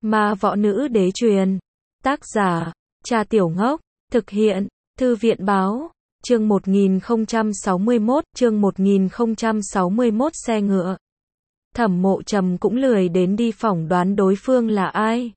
Ma võ nữ đế truyền. Tác giả, Cha Tiểu Ngốc. Thực hiện, Thư viện báo. Chương 1061, xe ngựa. Thẩm Mộ Trầm cũng lười đến đi phỏng đoán đối phương là ai.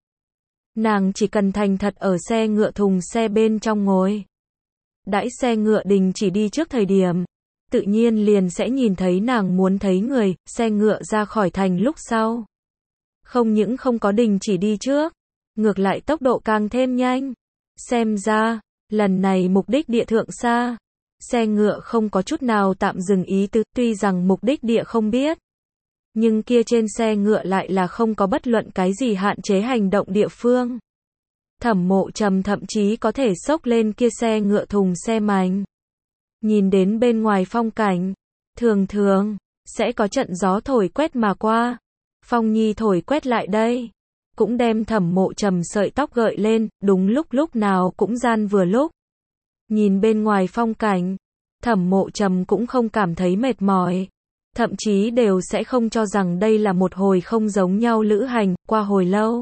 Nàng chỉ cần thành thật ở xe ngựa thùng xe bên trong ngồi. Đãi xe ngựa đình chỉ đi trước thời điểm, tự nhiên liền sẽ nhìn thấy nàng muốn thấy người, xe ngựa ra khỏi thành lúc sau. Không những không có đình chỉ đi trước, ngược lại tốc độ càng thêm nhanh. Xem ra, lần này mục đích địa thượng xa. Xe ngựa không có chút nào tạm dừng ý tứ, tuy rằng mục đích địa không biết. Nhưng kia trên xe ngựa lại là không có bất luận cái gì hạn chế hành động địa phương. Thẩm Mộ Trầm thậm chí có thể xốc lên kia xe ngựa thùng xe mảnh. Nhìn đến bên ngoài phong cảnh, thường thường, sẽ có trận gió thổi quét mà qua. Phong nhi thổi quét lại đây, cũng đem Thẩm Mộ Trầm sợi tóc gợi lên, đúng lúc nào cũng gian vừa lúc. Nhìn bên ngoài phong cảnh, Thẩm Mộ Trầm cũng không cảm thấy mệt mỏi. Thậm chí đều sẽ không cho rằng đây là một hồi không giống nhau lữ hành, qua hồi lâu.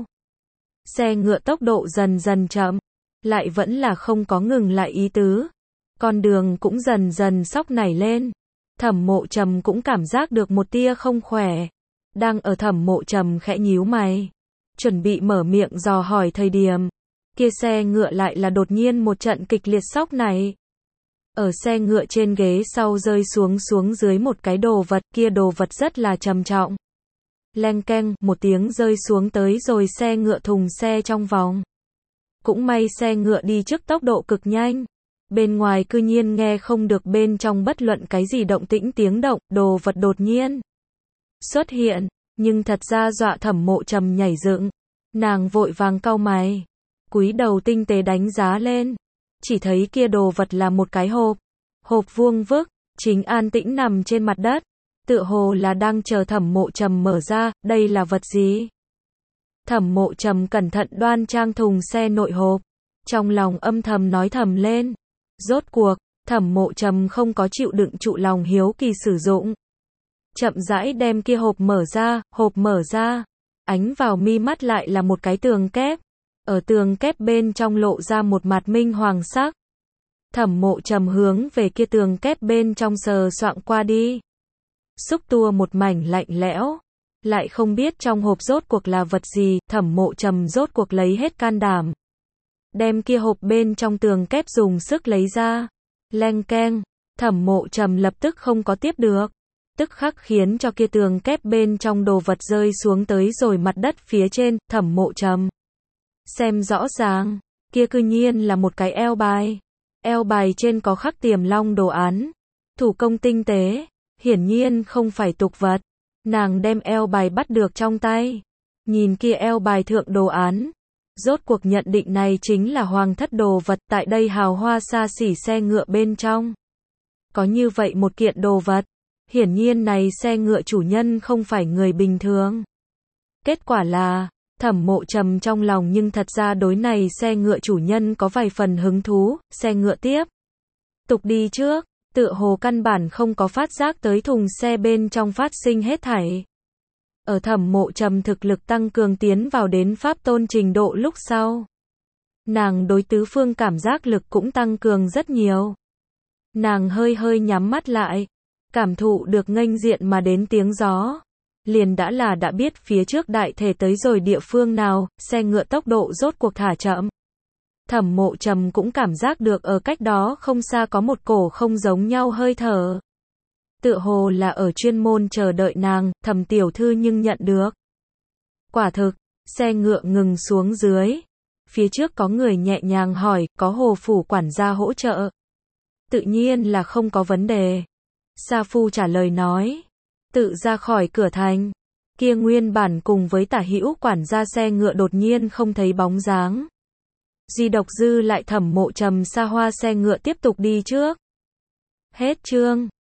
Xe ngựa tốc độ dần dần chậm, lại vẫn là không có ngừng lại ý tứ. Con đường cũng dần dần sóc nảy lên. Thẩm Mộ Trầm cũng cảm giác được một tia không khỏe. Đang ở Thẩm Mộ Trầm khẽ nhíu mày, chuẩn bị mở miệng dò hỏi thời điểm, kia xe ngựa lại là đột nhiên một trận kịch liệt sóc nảy. Ở xe ngựa trên ghế sau rơi xuống dưới một cái đồ vật, kia đồ vật rất là trầm trọng. Leng keng, một tiếng rơi xuống tới rồi xe ngựa thùng xe trong vòng. Cũng may xe ngựa đi trước tốc độ cực nhanh. Bên ngoài cư nhiên nghe không được bên trong bất luận cái gì động tĩnh tiếng động, đồ vật đột nhiên xuất hiện, nhưng thật ra dọa Thẩm Mộ Trầm nhảy dựng. Nàng vội vàng cau mày, cúi đầu tinh tế đánh giá lên. Chỉ thấy kia đồ vật là một cái hộp. Hộp vuông vức, chính an tĩnh nằm trên mặt đất. Tựa hồ là đang chờ Thẩm Mộ Trầm mở ra, đây là vật gì? Thẩm Mộ Trầm cẩn thận đoan trang thùng xe nội hộp. Trong lòng âm thầm nói thầm lên. Rốt cuộc, Thẩm Mộ Trầm không có chịu đựng trụ lòng hiếu kỳ sử dụng. Chậm rãi đem kia hộp mở ra. Ánh vào mi mắt lại là một cái tường kép. Ở tường kép bên trong lộ ra một mặt minh hoàng sắc. Thẩm Mộ Trầm hướng về kia tường kép bên trong sờ soạng qua đi. Xúc tua một mảnh lạnh lẽo. Lại không biết trong hộp rốt cuộc là vật gì, Thẩm Mộ Trầm rốt cuộc lấy hết can đảm. Đem kia hộp bên trong tường kép dùng sức lấy ra. Leng keng, Thẩm Mộ Trầm lập tức không có tiếp được. Tức khắc khiến cho kia tường kép bên trong đồ vật rơi xuống tới rồi mặt đất phía trên. Thẩm Mộ Trầm xem rõ ràng, kia cư nhiên là một cái eo bài. Eo bài trên có khắc Tiềm Long đồ án. Thủ công tinh tế, hiển nhiên không phải tục vật. Nàng đem eo bài bắt được trong tay. Nhìn kia eo bài thượng đồ án. Rốt cuộc nhận định này chính là hoàng thất đồ vật tại đây hào hoa xa xỉ xe ngựa bên trong. Có như vậy một kiện đồ vật. Hiển nhiên này xe ngựa chủ nhân không phải người bình thường. Kết quả là, Thẩm Mộ Trầm trong lòng nhưng thật ra đối này xe ngựa chủ nhân có vài phần hứng thú. Xe ngựa tiếp tục đi trước, tựa hồ căn bản không có phát giác tới thùng xe bên trong phát sinh hết thảy. Ở Thẩm Mộ Trầm thực lực tăng cường tiến vào đến pháp tôn trình độ lúc sau, nàng đối tứ phương cảm giác lực cũng tăng cường rất nhiều. Nàng hơi nhắm mắt lại, cảm thụ được nghênh diện mà đến tiếng gió. Liền đã biết phía trước đại thể tới rồi địa phương nào, xe ngựa tốc độ rốt cuộc thả chậm. Thẩm Mộ Trầm cũng cảm giác được ở cách đó không xa có một cổ không giống nhau hơi thở. Tựa hồ là ở chuyên môn chờ đợi nàng, Thẩm tiểu thư nhưng nhận được. Quả thực, xe ngựa ngừng xuống dưới. Phía trước có người nhẹ nhàng hỏi, có Hồ phủ quản gia hỗ trợ? Tự nhiên là không có vấn đề. Sa Phu trả lời nói. Tự ra khỏi cửa thành. Kia nguyên bản cùng với tả hữu quản gia xe ngựa đột nhiên không thấy bóng dáng. Duy độc dư lại Thẩm Mộ Trầm xa hoa xe ngựa tiếp tục đi trước. Hết chương.